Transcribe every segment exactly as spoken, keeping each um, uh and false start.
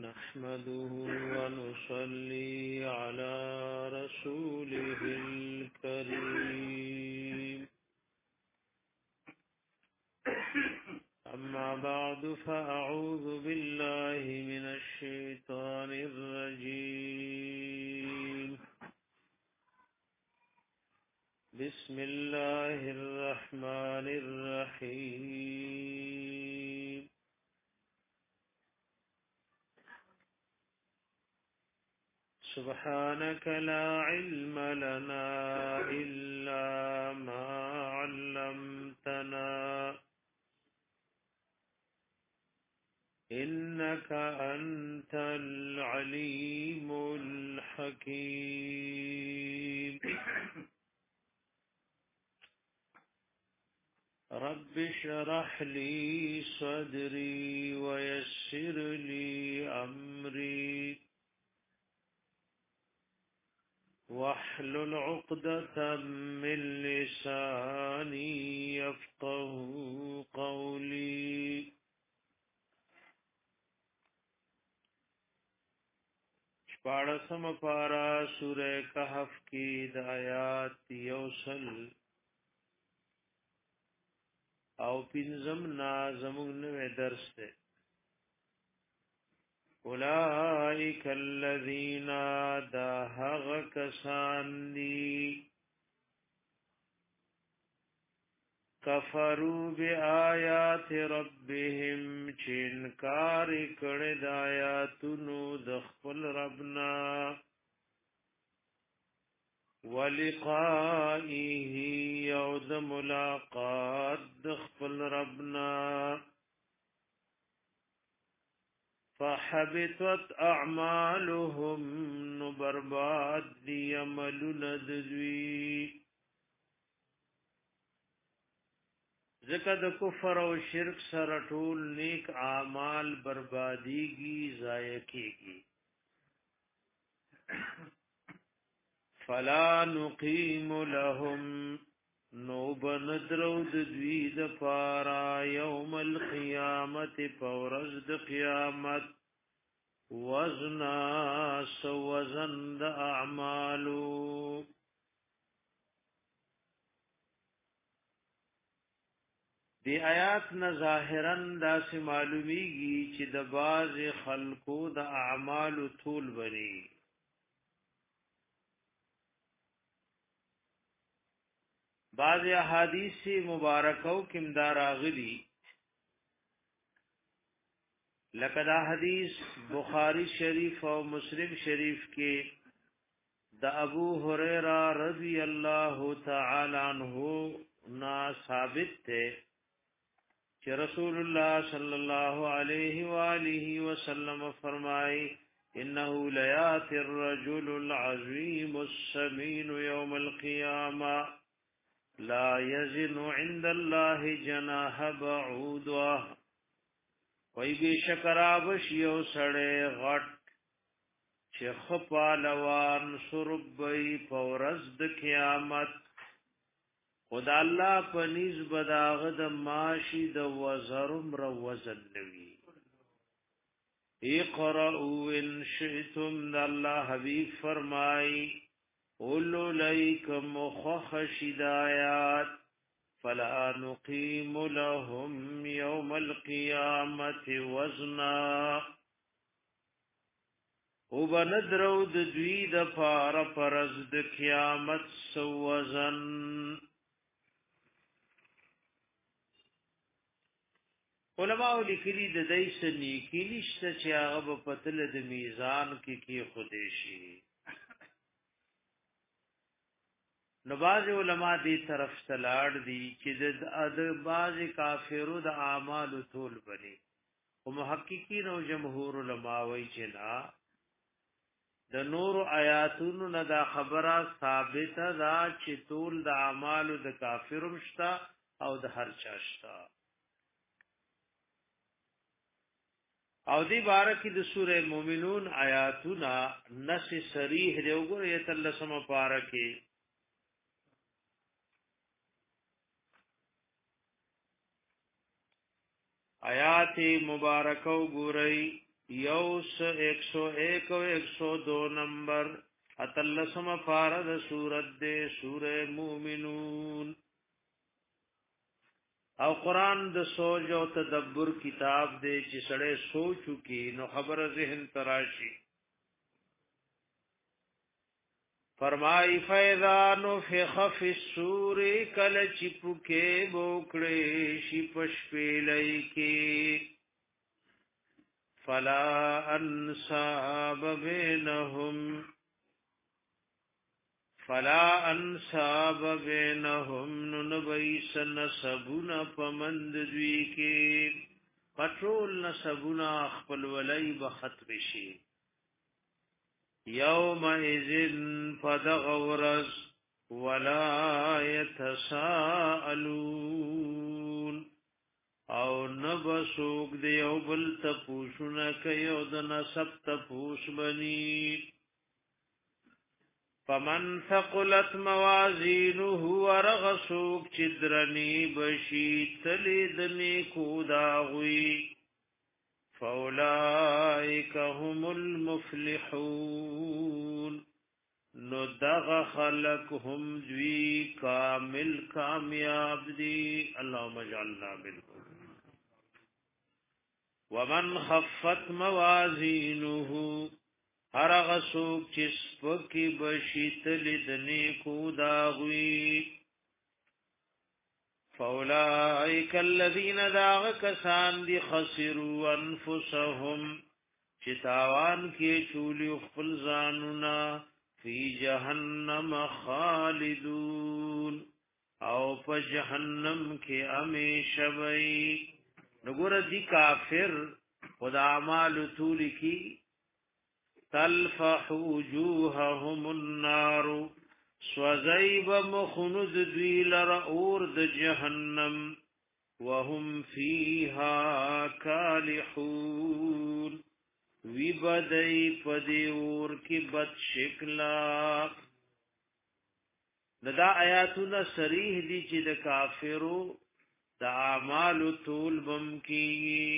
نحمده ونصلي على رسوله الكريم أما بعد فأعوذ بالله من الشيطان الرجيم بسم الله الرحمن الرحيم سبحانك لا علم لنا إلا ما علمتنا إنك أنت العليم الحكيم رب اشرح لي صدري ويسر لي أمري واحلل عقدة من لساني يفقه قولي شپاڑسم پارا سورہ کہف کی دعیات یوسل او پنزم نازمون نوے درس دے اولئک الذین داہغ کسان دی کفروا بآیات ربهم چنکار کړه د آیاتونو د خپل ربنا ولقائه یود ملاقات د خپل ربنا فحبطت اعمالهم نبرباد دی عملون دذوی ذکر د کفر او شرک سره ټول نیک اعمال بربادیږي ضایع کیږي فلا نقیم لهم نو بندرو د دوی د پارا یوم القیامت پورز د قیامت وزنا سوزن د اعمالو دی آیات نه ظاهرا داس معلومیږي چې د باز خلقو د اعمال طول بني بعض احادیث مبارکو کې مدار اغلی لکه دا حدیث بخاری شریف او مسلم شریف کې د ابو هريره رضی الله تعالی عنہ نا ثابت ته کہ رسول اللہ صلی اللہ علیہ وآلہ وسلم فرمائے انه لیات الرجل العظیم السمین یوم القیامة لا یزن عند اللہ جناح بعوضہ وی بی شکرابش یو سڑے غٹ چه خپالوان سربی پورز د قیامت خدا الله پنیز بداغ د ماشی د وزرم رو وزن نوی اقرأو ان شئتم د الله حبیب فرمائی اولو لیکم مخخ شدایات فلا نقیم لهم یوم القیامت وزنا او بندرو د دوی د پار پرز د قیامت سو وزن علماء لیکلی د دیس نیکی نشته چې هغه په پتل د میزان کې کې خودشي نو باز علماء دې طرف تلاړ دي چې د باز کافرو د اعمال طول بني او محققین او جمهور علماء وایي چې نا د نور آیاتونو نه دا خبره ثابته ده چې طول د اعمال د کافرو مشتا او د هر چا شتا او دی بارکی د سوره مومنون آیاتنا نس صریح دی وګوره یتلسم پارکی آیات مبارکه وګورئ یوس ایک سو ایک و ایک سو دو نمبر اتلسم پارد سورت دے سورہ مومنون او قرآن د سوچ او تدبر کتاب دے چې سړی سوچو کی نو خبر ذهن تراشی فرمائی فیضا نفخ فی السور کل چپکے بوکڑے شپش پیلئی کی فلا انصاب بینہم فلا انصاب بینہم ننبیس نسبون پمند دوی کے پٹرول نسبون اخپل ولی بخط بشی یوم اذن فدغورز ولا يتساءلون او نبسوک دی او بل تپوشن کئیو دن سب تپوش بنی فمن ثقلت موازینه ورغسوک چدرنی بشی تلیدنی کوداغوی فاولائک هم المفلحون نو دغ خلق هم دوی کامل کامیاب دی اللهم اجعلنا منهم ومن خفت موازینه هر غسوک چسپکی بشیت لدنی کوداغوی فاولائک الذین داغ کسان دی خسروا انفسهم چتاوان کی چولی خپل زانونا فی جہنم خالدون او پا جہنم کی امیشہ بئی نگور دی کافر خدا اعمال طول کی تلفح وجوههم النار سوزیب مخند دوی لرعور د جہنم وهم فیها کالحون وی بدئی پدیور کی بد شکلا ندا آیاتنا سریح دی چی دا کافرو دا اعمال طول بم کی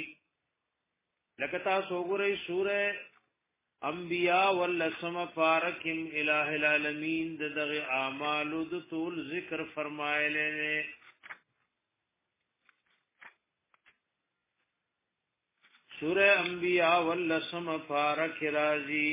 لکتا سوگو رئی سورہ انبیاء واللسم پارکم الہ العالمین دغ اعمال د طول ذکر فرمائے لینے سورہ انبیاء واللسم پارک رازی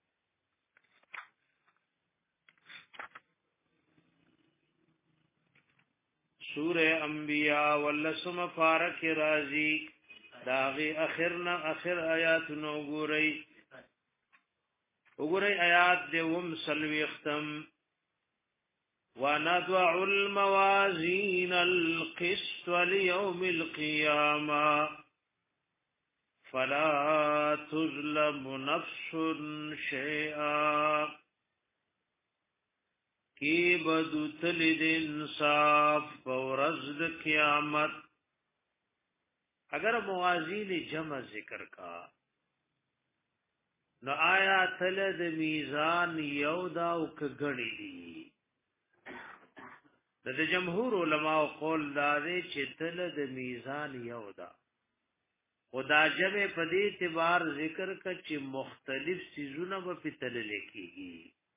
سورہ انبیاء واللسم پارک رازی داغی اخرنا اخر آیات نو گو رئی وګورئ آیات دې وم سلوي ختم ونضع الموازين القسط ليوم القيامة فلا تظلم نفس شيئا کی بدو تلد انصاف فورز د قیامت اگر موازین جمع ذکر کا نو آیا تل د میزان یو دا او کګړی دی د جمهور علماء قول دا دی چې تل د میزان یو دا خدا جمع په دې اعتبار ذکر ک چې مختلف سيزونه په تل لیکيږي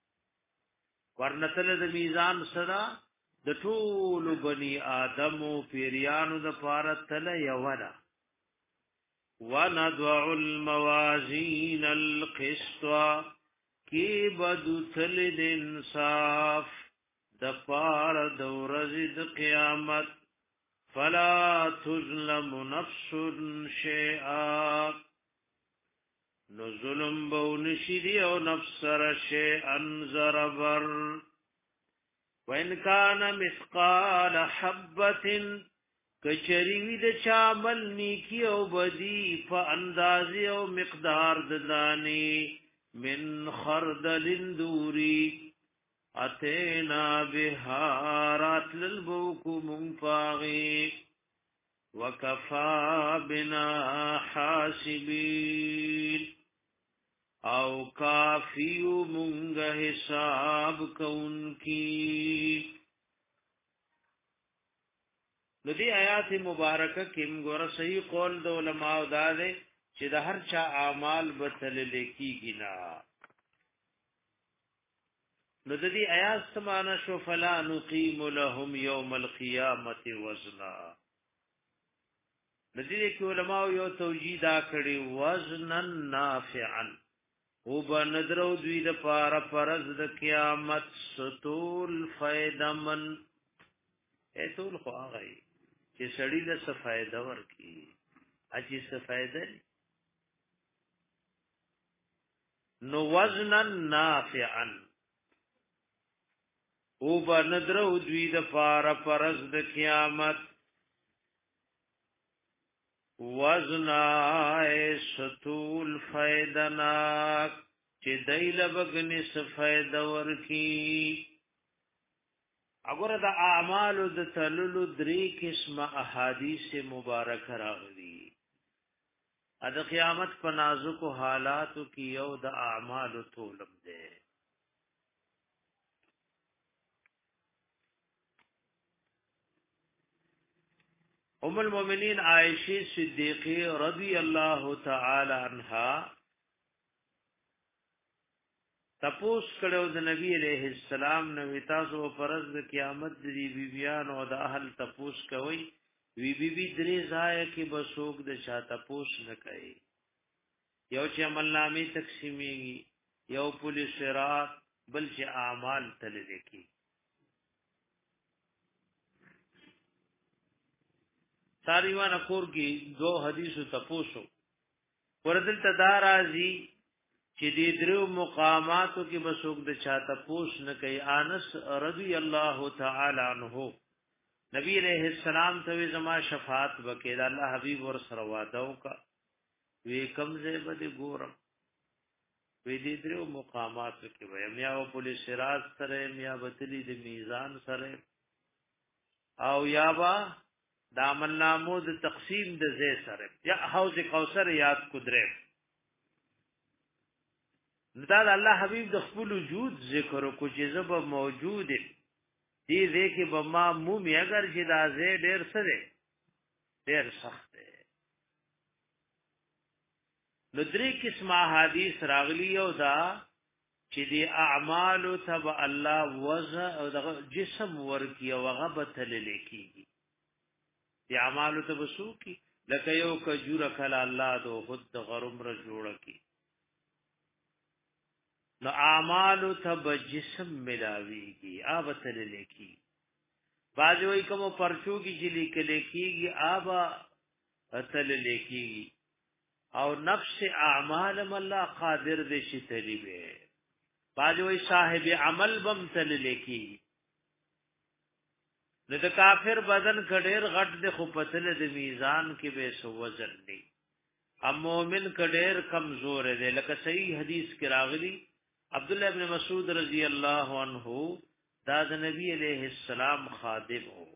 ورنتل د میزان سره د ټول بني آدم او پیریانو د پاره تل یو دا وَنَضَعُ الْمَوَازِينَ الْقِسْطَ کی بدو تلد انصاف دپار دورزد قیامت فلا تظلم نفس شیئا نو ظلم بونشدی او نفس رشیئا زربر وَإِنْ كَانَ مِثْقَالَ حَبَّةٍ کچریوی د چامل نیکی او بدی په اندازې او مقدار د دانی من خردل دوری اتینا بهارات للبوکو منفاغی وکفا بنا حاسبین او کافیو منگ حساب کون کی ندی آیات مبارکه کیم ګور صحیح قول د علماء دا ده چې د هر چا اعمال بتل لیکيږي نه. نو د دې آیات سمانه شو فلا نقیم لهم یوم القیامت وزنا. د دې کې علماء یو توجیه دا کړي وزنا نافعا او بندرو دوی د پاره پرز د قیامت ستول فیدمن ایتول خو هغه چې سړی له څه فائدہ ورکي اچي څه فائدہ نو وزنا نافعا او بندرو دوی د پاره پرز د قیامت وزنا ستول فیدنا چې دیل بگنی سفید ورکی. اگر دا اعمال د تللو دری قسم احادیث مبارک راغلی اد قیامت په نازکو حالاتو کې یو د اعمال طولب ده. ام المؤمنین عائشہ صدیقہ رضی اللہ تعالی عنہا تپوس کړو د نبی علیہ السلام نو تاسو فرض د قیامت دی بیبیان او د اهل تپوس کوي وی بی بی درې ځای کې بسوک د شا تپوس نه کوي. یو چې عمل نامې تقسیمېږي یو پولیس رات بل چې اعمال تل لیکي. ساریوان کور کې دو حدیثو تپوسو وردل تدارازی چې دې درو مقاماتو کې بسوک د چا تپوس نه کوي. انس رضی الله تعالی عنہ نبی علیہ السلام ته زما شفاعت وکړه الله حبیب ور سره وعده وکړه وی کمزه بده ګورم وی دې درو مقاماتو کې وای میا او پولیس راز سره میا بتلی د میزان سره او یا با دامن نامو د تقسیم د زې سره یا حوض کوثر یاد قدرت دا الله حبیب د خپل وجود ذکر کو چې زب موجود دي دې کې به ما مومي اگر چې دا زې ډېر سره ډېر سخت دی. نو درې قسمه حدیث راغلی او دا چې دی اعمال تبع الله وزن او د جسم ورکی او غبت لیکيږي. دی اعمال تبع سوکي لکه یو کجور کله الله دو خود غرم ر جوړ کی. نو اعمال تبع جسم ملاویږي آبت لیکي. باز وی کوم پرچو کی چې لیکل کېږي آبا اتل لیکيږي او نفس اعمال الله قادر دې شي تلیبه. باز وی صاحب عمل بم تل لیکي. نو د کافر بدن کډیر غټ د خو پتل د میزان کې به سو وزن دی. ام مومن کډیر کمزور دی لکه صحیح حدیث کې راغلی عبد الله ابن مسعود رضی اللہ عنہ دا د نبی علیہ السلام خادم ہو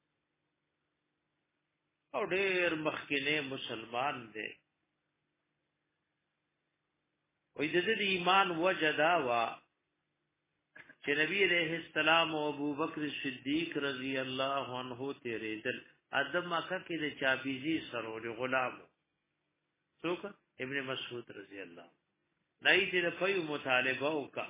او ډیر مخکینه مسلمان دی. وې د دې ایمان وجدا وا چې نبی علیہ السلام او ابو بکر صدیق رضی اللہ عنہ تیرې دل ادم مکه کې د چابیزي سرور غلام څوک ابن مسعود رضی اللہ نای دې په یو مطالبه وکا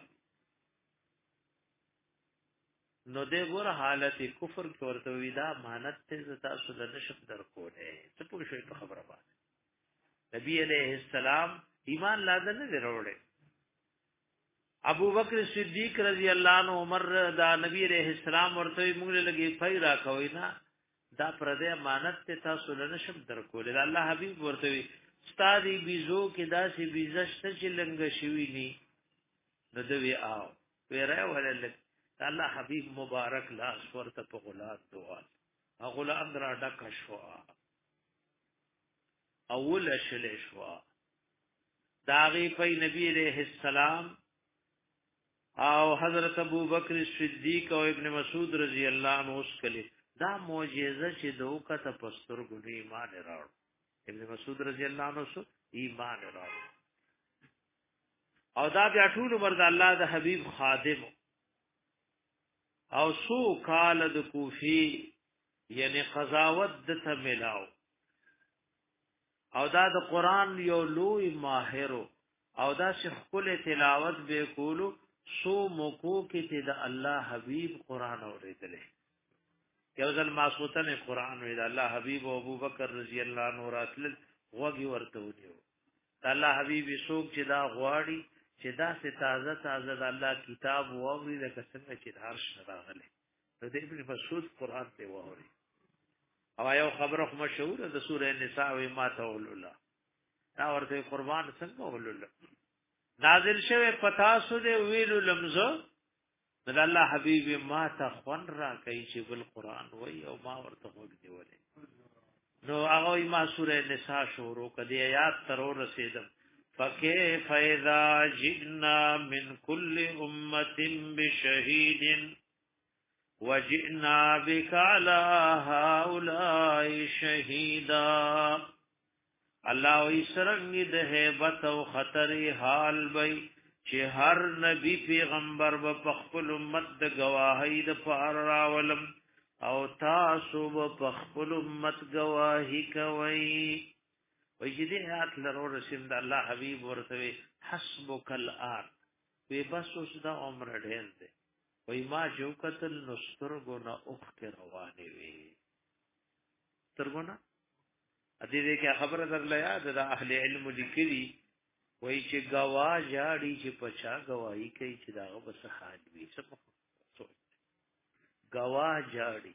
نو دې ګور حالت کفر کې ورته ویدا مانت ته زتا سود نشم در کوله څه پوه شوي په خبره باندې. نبی علیہ السلام ایمان لازم نه وروړي. ابو بکر صدیق رضی اللہ عنہ عمر دا نبی علیہ السلام ورته موږ له لګي فای را کوي نا دا پردې امانت ته تاسو له نشم در کوله. الله حبیب ورته ستادي بيزو کې داسې بيزشت چې لنګ شوی ني نو دوی آو پیره ولل الله حبيب مبارک لاس ورته په غلام دعا غلام را ډک شو اول شل شو داغي په نبی عليه السلام او حضرت ابو بکر صدیق او ابن مسعود رضی الله عنه اس کلی دا معجزه چې دوکه ته پستر ګډي ایمان راوړ. ابن مسعود رضی اللہ عنہ سو ایمان راوړ او دا بیا ټول عمر د الله د حبیب خادم او سو کال د کوفی یعنی قضاوت د ته ملاو او دا د قران یو لوی ماهر او دا چې خپل تلاوت به کولو سو موکو کې چې د الله حبیب قران اوریدل یو ځل ماسوتنه قران وی د الله حبیب او ابوبکر رضی الله عنه راتل وګي ورته ونیو الله حبیب سوق چې دا غواړي چې دا سه تازه تازه د الله کتاب ووري د څنګه چې هر شراغله د ابن مسعود قران ته ووري او یو خبره مشهور د سوره نساء و ما تول الله دا ورته قربان څنګه ول الله نازل شوه پتا سو دې ویلو لمزو د الله حبیب ما ته خون را کوي چې بل قران وای او ما ورته وګ دی ولې نو هغه ما سوره نساء شروع کړي آیات تر رسیدم فكيف إذا جئنا من كل أمة بشهيد وجئنا بك على هؤلاء شهيدا الله ويسرنګ د هیبت او خطر حال وي چې هر نبی پیغمبر په خپل امت د گواهی د پار راولم او تاسو په خپل امت گواهی کوي وای چې دې آیات لرو رسول الله حبیب ورته حسبک الان وی بس اوس دا عمر ډېر دی وای ما جو قتل نسترګو نه اوخ کې روانې وي ترګونه ا دې دې کې خبره درلې یاد ده اهل علم لیکلي وای چې گواه جاړي چې پچا گواہی کوي چې داغه بس حال وي څه سوچ گواه جاړي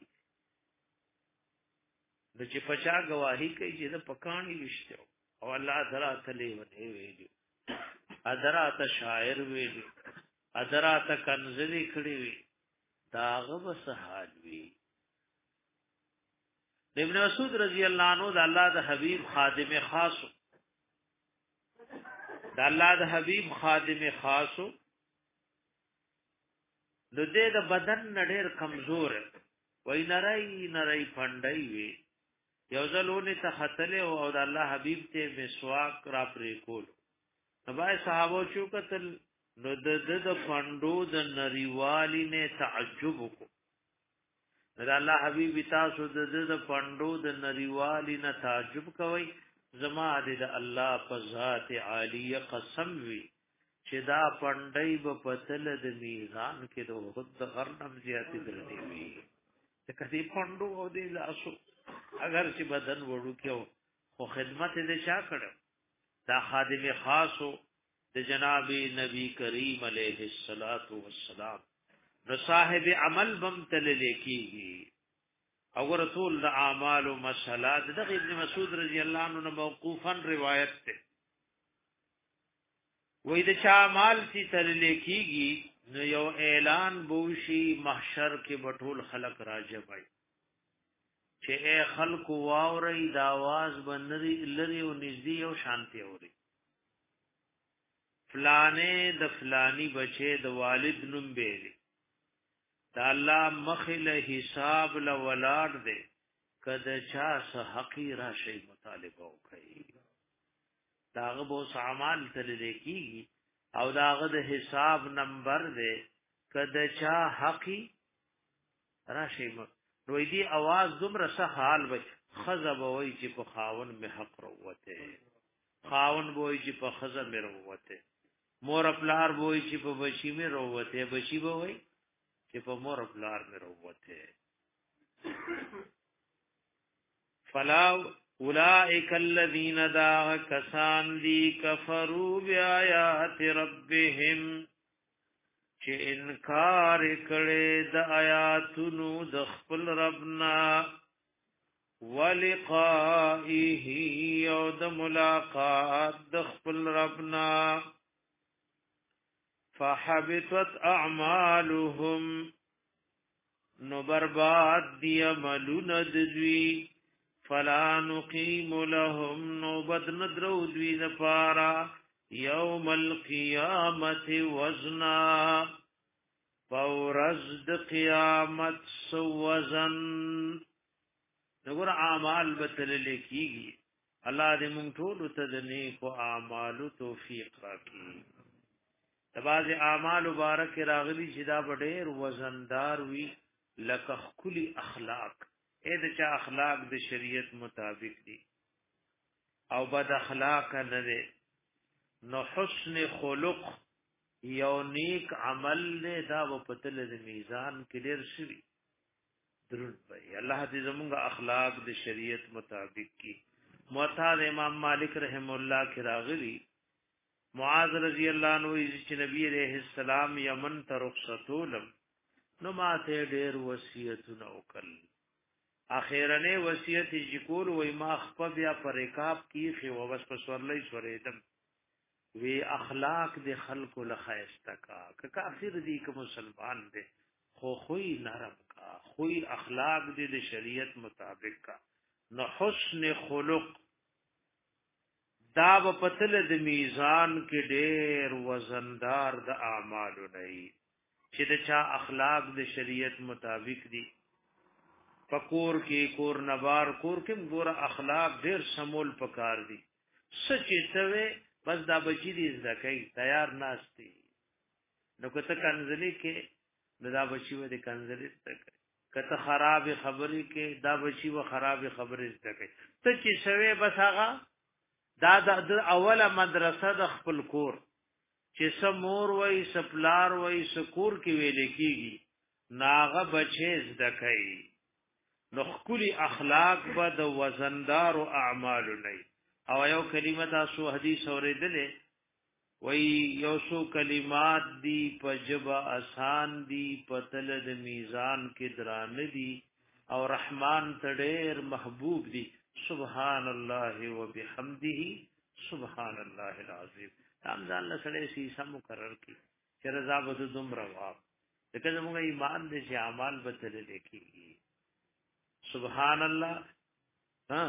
د چې پچا گواہی کوي چې د پکانی وشته او الله درا تلې ونه ویلو ادرا ته شاعر ویلو ادرا ته کنزلي کړی وی داغه بس حال وی ابن مسعود رضی الله عنه د الله د حبیب خادم خاصو د الله د حبیب خادم خاصو د دې د بدن نډیر کمزور وای نړۍ نړۍ پندای وی یو ځلونه ته خطلې او د الله حبیب ته مسواک را پرې کول نبای صحابه چو قتل نو د د پندو د نریوالی نه تعجب کو د الله حبیب تاسو د د پندو د نریوالی نه تعجب کوي زما د الله په ذات عالیه قسم وی چې دا پندای په پتل د میزان کې د خود غرنم زیاتې درنی وی چې کدی پندو او د لاسو اگر چې بدن وړو کېو خو خدمت دې چا کړو دا خادم خاصو د جناب نبی کریم علیه الصلاۃ والسلام نو صاحب عمل بم تل لیکيږي او رسول د اعمال او مسالات د ابن مسعود رضی الله عنه موقوفا روایت ده وې د چا مال چې تل لیکيږي نو یو اعلان بوشي محشر کې بټول خلق راجبای چې اے خلق واوري د आवाज بنري لري او نږدې او شانتي اوري فلانه د فلانی بچي د والد نوم بیلی دا الله مخله حساب ل ولاد دے کده چا سه حقی را شی مطالبه وکي داغه بو سامان تل لیکي او داغه د حساب نمبر دے کده چا حقی را شی نو دی आवाज دومره سه حال وي خزب وای چې په خاون می حق وروته خاون وای چې په خزب می وروته مور خپلار وای چې په بچی می وروته بچی وای چې په مور خپلار می وروته فلا اولئک الذین دا کسان دی کفروا بیاات ربهم چې انکار کړي د آیاتونو د خپل ربنا ولقائه او د ملاقات د خپل ربنا فحبطت اعمالهم نو برباد دی عملون دوی فلا نقیم لهم نو بدن درو دوی دپارا یوم القیامت وزنا فورزد قیامت سوزن نګور اعمال بتل لیکيږي الله دې مونږ ټول ته د نیکو اعمالو توفیق راکړي تباز اعمال مبارک راغلي چې دا ډېر وزندار وي لکه خولي اخلاق اې د چا اخلاق د شریعت مطابق دي او بد اخلاق نه دی نو حسن خلق یو نیک عمل دی دا په تل د میزان کې ډیر شي درود وي الله دې زموږ اخلاق د شریعت مطابق کی موطا امام مالک رحم الله کی راغلی معاذ رضی الله عنه چې نبی عليه السلام یمن ته رخصتولم نو ماته ډیر وصیتونه وکړل اخیرنه وصیت چې کول وای ما خپل بیا پر رکاب کیخه و بس په سورلې سورېدم وی اخلاق د خلکو لخایسته کا که کافر دی که مسلمان دی خو خوی نرم کا خوی اخلاق دی د شریعت مطابق کا نو حسن خلق دا په پتل د میزان کې ډېر وزندار د اعمالو نه چې د چا اخلاق د شریعت مطابق دي پکور کې کور نبار کور کې ګور اخلاق ډېر سمول پکار دي سچې ته بس دا بچی دي زکای تیار ناشتي نو کته کنځلي کې دا بچی و دې کنځلي تک کته خراب خبرې کې دا بچی و خراب خبرې تک ته چې شوي بس هغه دا د اوله مدرسه د خپل کور چې سمور وای سپلار وای سکور کې ویل کېږي ناغه بچي زکای نو خولي اخلاق به د وزندار او اعمال نه او یو کلمه تاسو حدیث اوریدلې وای یو سو کلمات دی په جبا آسان دی په تل د میزان کې دران دی او رحمان تډیر محبوب دی سبحان الله وبحمده سبحان الله العظیم رمضان له سره سی سم مقرر کی چې رضا بده دوم روا دغه موږ ایمان دې چې اعمال بدل لیکي سبحان الله ها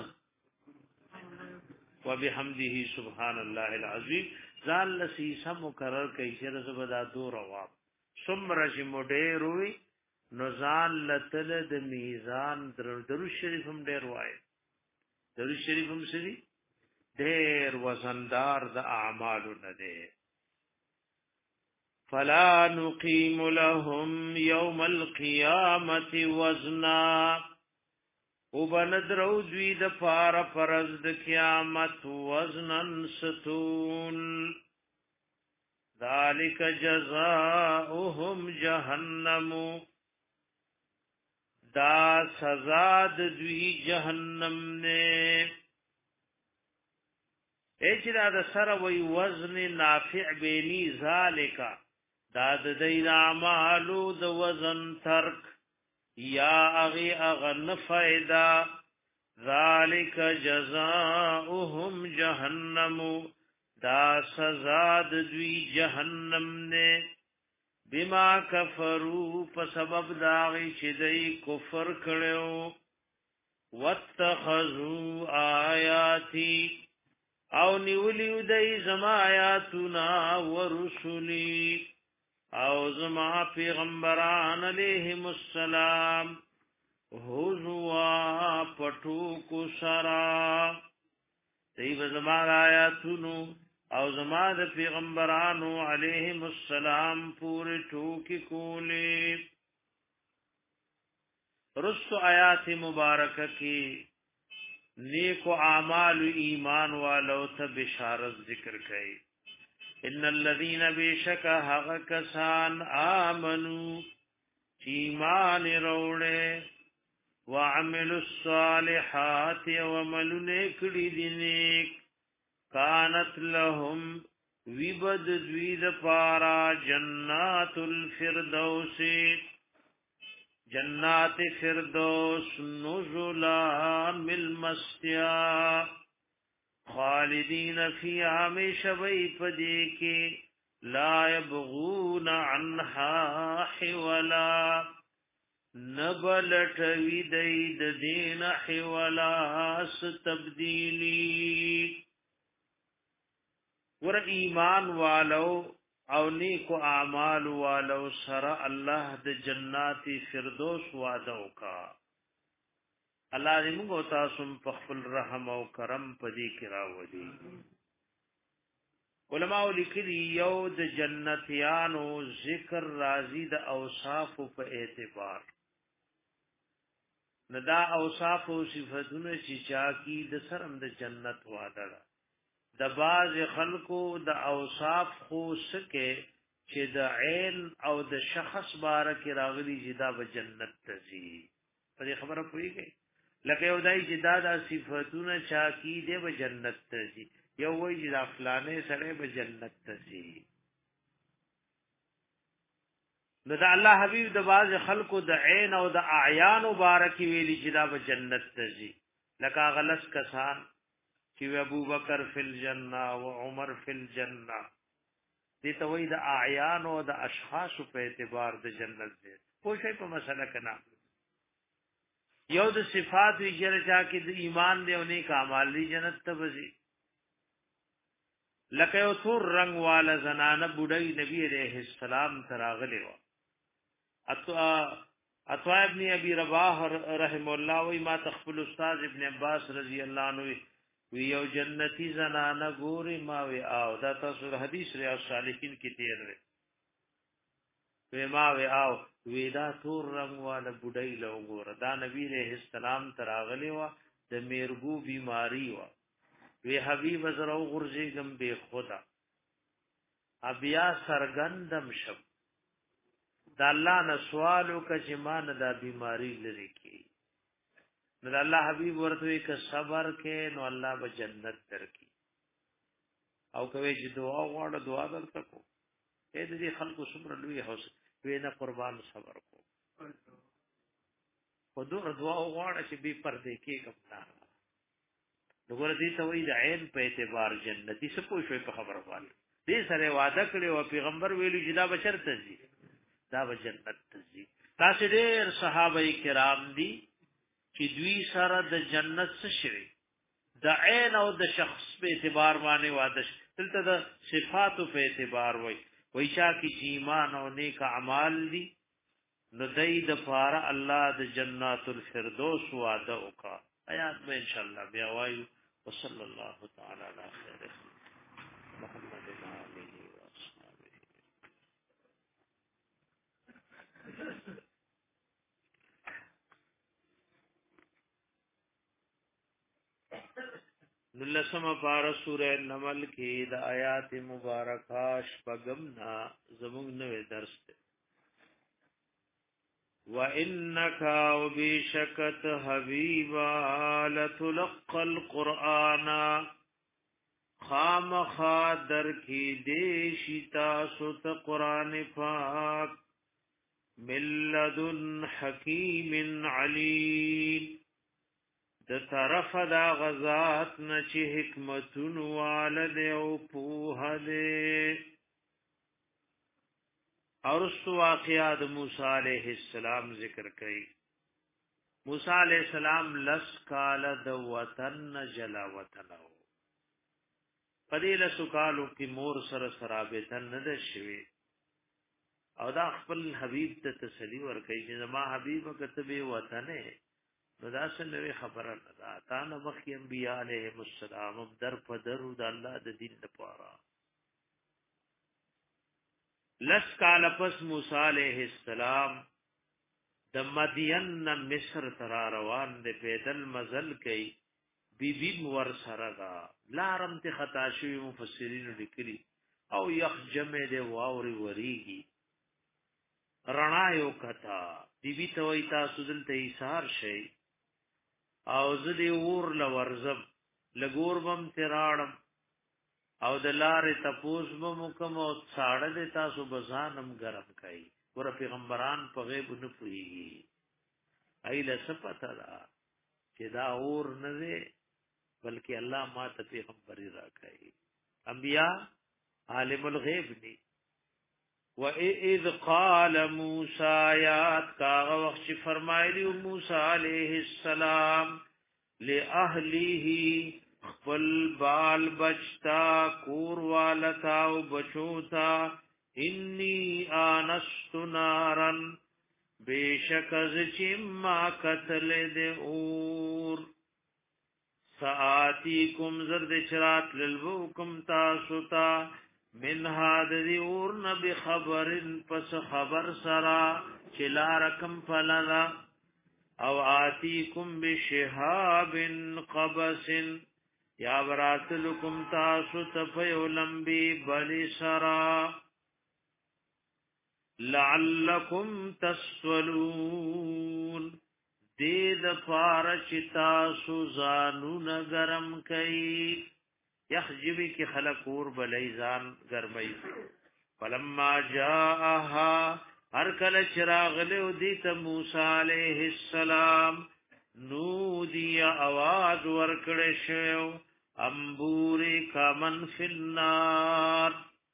وبحمده سبحان الله العظیم ځان لسی سم مقرر کوي چې رزبدا دو روا ثم چې مډې روي نو ځان لتل د میزان درو شریف هم ډېر وای درو شریف هم سړي ډېر وزندار د اعمالو نه ده فلا نقيم لهم يوم القيامه وزنا وبندرو دوی د پار پرز د قیامت وزنن ستون ذالک جزاؤهم جهنم دا سزا د دوی جهنم نه اچرا د سره وی وزن نافع بینی ذالک دا د دین اعمالو د وزن ترک یا اغی اغن فائدہ ذالک جزاؤهم جہنم دا سزا دوی جہنم نے بما کفروا فسبب داغی چدئی کفر کړو واتخذوا آیاتی او نیولیو دای زما آیاتنا ورسلی او زما پیغمبران علیہم السلام حضوا پټو کو سرا دیو زما آیاتونو او زما د پیغمبرانو علیہم السلام پورے ټوکی کولی رسو آیات مبارکہ کی نیک و اعمال ایمان والو ته بشارت ذکر کړي ان الذين بشك حق کسان امنوا ایمان وروړي وعملوا الصالحات وعملوا کړي دي نیک كانت لهم وبد دوید پارا جنات الفردوس جنات فردوس نزلا ملمستیا خالدین فی ہمیشہ وی پدی کے لا یبغون عنها حولا نبلٹ ویدید دین حولا ستبدیلی ور ایمان والو او نیکو اعمال والو سر الله د جنات فردوس وعده وکا الله دې موږ تاسو په خپل رحم او کرم پدې کې راوړي علماء لیکلي یو د جنتیانو ذکر راضی د اوصاف په اعتبار ندا اوصاف او صفاتونه چې چا کی د سرم د جنت وعده ده د باز خلقو د اوصاف خو سکه چې د عین او د شخص بارک راغلي چې دا به جنت ته ځي په دې خبره پوهیږي لکه یو دای چې دا د صفاتونه چا کی دی به جنت ته ځي یو وایي چې د فلانه سره به جنت ته ځي نو د الله حبیب د باز خلقو د عین او د اعیان مبارک ویلي چې دا به جنت ته ځي لکه غلس کسان چې ابو بکر فی الجنه و عمر فی الجنه دې ته وایي د اعیان او د اشخاص په اعتبار د جنت دی خو شی په مسله کنا یو د صفات وی جرجا کې د ایمان دی او نیک اعمال دی جنت ته وځي لکه یو تور رنگ والا زنانه بډای نبی علیہ السلام تراغلی و اتوا اتوا ابن ابي رباح رحم الله و ما تخفل استاد ابن عباس رضی الله عنه وی یو جنتی زنانه ګوري ما وی او دا تاسو حدیث ریاض صالحین کې تیر وی وی ما وی او وی دا تور رنگ والا بډای لو ګور دا نبی علیہ السلام تراغلی و د میرګو بیماری و وی حبیب زرو غرزی گم بے خدا ابیا سرگندم شب دا اللہ نسوالو کا جمان دا بیماری لری کی نو دا اللہ حبیب ورطوی که صبر کے نو اللہ با جنت در کی او کوئی جی دعا وارد دعا در تکو اے دی خلقو سمر لوی حوص وی نا قربان صبر کو و دعا وارد چی بی پردے کی کم نارا دغه دې ته وایي د عین په اعتبار جنتی څه پوه شوي په خبره باندې دې سره وعده کړی او پیغمبر ویلو چې دا بشر ته ځي دا به جنت ته ځي تاسو ډېر صحابه کرام دي چې دوی سره د جنت څه شوي د عین او د شخص په اعتبار باندې وعده دلته د صفاتو په اعتبار وایي وایي چې ایمان او نیک اعمال دي نو دای د فار الله د جنات الفردوس وعده وکړه آیات میں انشاءاللہ بیا وایو وصلی اللہ تعالی علی خیر محمد علیہ وصحبہ نلسم پارا سورہ نمل کی دا آیات مبارکہ شپگمنا زمونگ نوے درس تے وَإِنَّكَ وَبِشَكَتْ حَبِيبًا لَتُلَقَّ الْقُرْآنَ خامخا در کی دیشتا ست قرآن پاک من لدن حکیم علیم د طرف دا غزات نچی حکمتن والد او پوہ دے اور اس واقعات موسی علیہ السلام ذکر کړي موسی علیہ السلام لس کال د وطن جلا وطن او قلیل سکالو کی مور سره سرابتن نه شوي او دا خپل حبیب ته تسلی ورکړي چې زما حبیب کتبه وطن نو دا څنګه خبره نه ده تا نه مخکې انبیاء علیهم السلام در په درو د الله د دین لپاره لس کال پس موسی علیہ السلام د مدین مصر ترا روان د پیدل مزل کوي بی بی مور سره دا لارم ته خطا شوی مفسرین لیکلي او یخ جمع د واوري وریږي رڼا یو کتا بی بی ته وای تاسو دلته ایثار شي او زدي اور لورزم لګور بم تراړم او د لارې تپوس به مکم او ساړه د تاسو بزانم ګرم کوي ور پیغمبران په غیب نه پوهیږي ایله صفته دا چې دا اور نه دی بلکې الله ما ته پیغمبري راکړي انبیاء عالم الغیب دي و اذ قال موسی یاد کا وخت فرمایلی موسی علیہ السلام لاهله خپل بال بچتا کور والتا او بچوتا انی آنست نارن بیشک از چما قتل دے اور سآتیکم زرد چرات للبوکم تاسوتا من هاد دی اور نبی خبرن پس خبر سرا چلا رکم فلنا او آتیکم بشهاب قبس یا وراتلکم تاسو تفیو لمبی بلی سرا لعلکم تسولون دید پارچ تاسو زانو نگرم کئی یخجبی کی خلقور بلیزان گرمی فلما جاءها هر کله چراغ له دیت موسی علیہ السلام نودی आवाज ورکړې شو امبوري کمن فی النار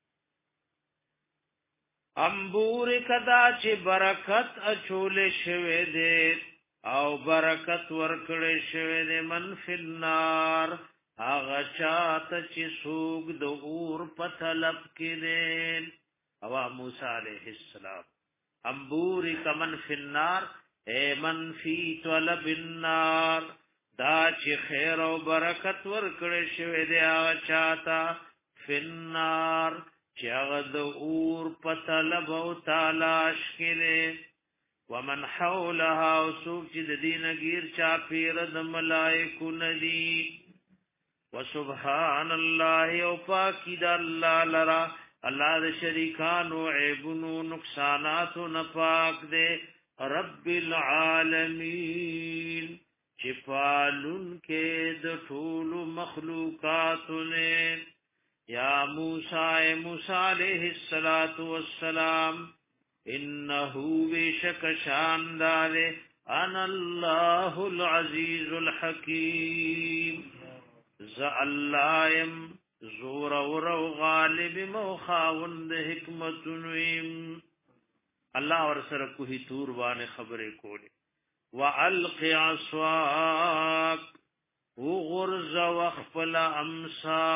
امبوري کدا چې برکت اچول شوه دې او برکت ورکړې شوه دې من فی النار هغه چاته چې سوق د اور پتلب کې دې او موسی علیہ السلام امبوری کمن فی النار اے من فی طلب النار دا چې خیر او برکت ورکړې شوی دی هغه چاته فی النار چې هغه د اور په طلب او تلاش کې ومن حولها او سوق چې د دین غیر چا پیر د ملائکو ندی وسبحان الله او پاکی د الله لرا الله د شریکانو عیبونو نقصاناتو نپاک دے رب العالمین چپالن کے د ټول مخلوقات نے یا موسی موسی علیہ الصلات والسلام انه بشک شاندار انا الله العزیز الحکیم ز اللہم زور اور غالب موخاوند حکمت نویم اللہ اور سر کوہی تور بانے خبریں کولے وَأَلْقِ عَصَاكَ وغرز وخفل امسا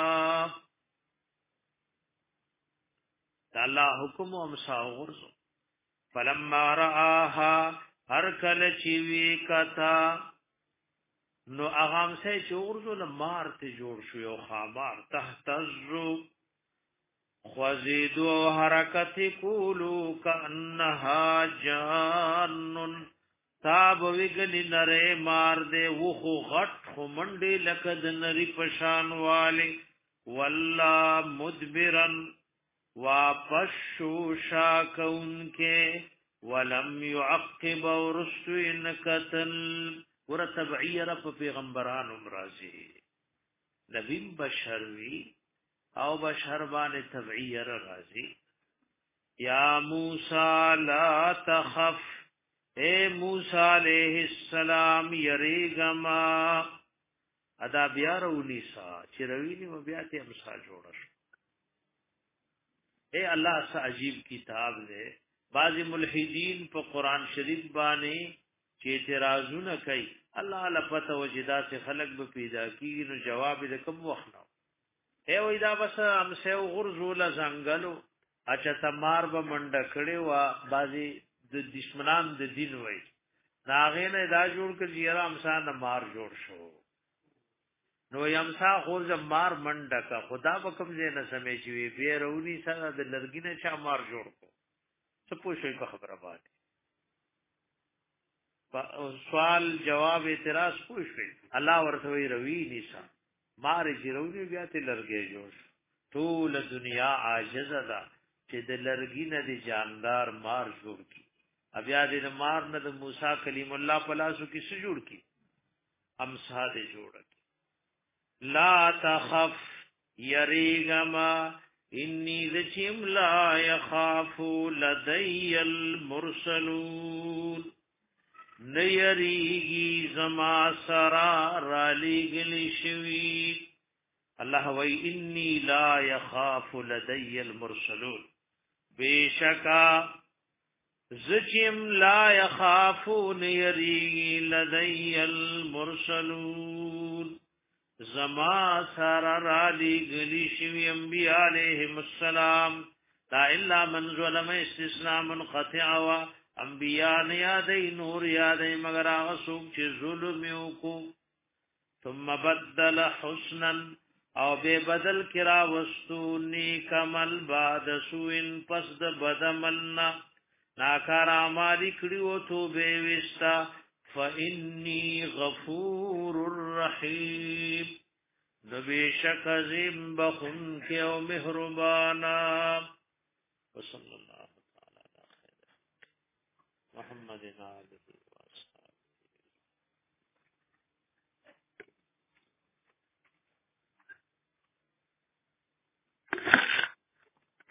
اللہ حکم و امسا غرز فلما رآها ہر کل چیوی کتا نو اغام سے چورزو لمار تی جوڑ شو یو خامار تحتزو خوزیدو حرکت کولو کانها جانن تاب وگلی نرے مار دے وخو غٹ خو منڈی لکد نری پشان والی واللہ مدبرن واپس شو شاکون کے ولم يعقب ورسو انکتن ور تبعی رب پیغمبران امرازی نبیم بشروی او بشر بان تبعی رازی یا موسیٰ لا تخف اے موسیٰ علیہ السلام یریگما ادا بیا رونی سا چی روینی و بیاتی امسا جوڑش اے اللہ سا عجیب کتاب دے بعض ملحدین پا قرآن شریف بانی چې اعتراضونه کوي الله لپاره وجدا سے خلق به پیدا کیږي نو جواب دې کوم وخت نو اے وای دا بس هم سه غرزول زنګلو اچھا تمار به منډه کړي وا بازي د دشمنان د دین وای ناغه نه دا جوړ کړي یاره امسان مار جوړ شو نو یمسا غرز مار منډه کا خدا به کوم دې نه سمې چې وی بیرونی سره د لرګینه چا مار جوړ کو څه پوښي په خبره باندې سوال جواب اعتراض پوښوي الله ورته وی روي نشا مار جوړونی بیا ته لرګي جوړ ټول دنیا عاجز ده چې د لرګي نه دي جاندار مار جوړ کی بیا دې مار نه د موسی کلیم الله پلاسو کې څه جوړ کی امسا دې جوړ کی لا تخف یریگما انی ذچم لا یخاف لدی المرسلون نیریگی زما سرا رالی گلی شوی اللہ وی انی لا یخاف لدی المرسلون بیشکا زچم لا یخافو نیریگی لدی المرسلون زما سرا رالی گلی شوی انبیاء علیہم السلام لا الا من ظلم استثناء منقطع و انبیاء نے یادی نور یادی مگر آغا سوک چی ظلمیو کو ثم بدل حسنا او بے بدل کرا وستو نیک عمل بعد سوئن پس د بدملنا ناکار آمالی کڑیو تو بے وستا فإني غفور رحيم نبیشک عظیم بخن کے او مہربانا وصلی اللہ تعالی علی خیر محمد علیہ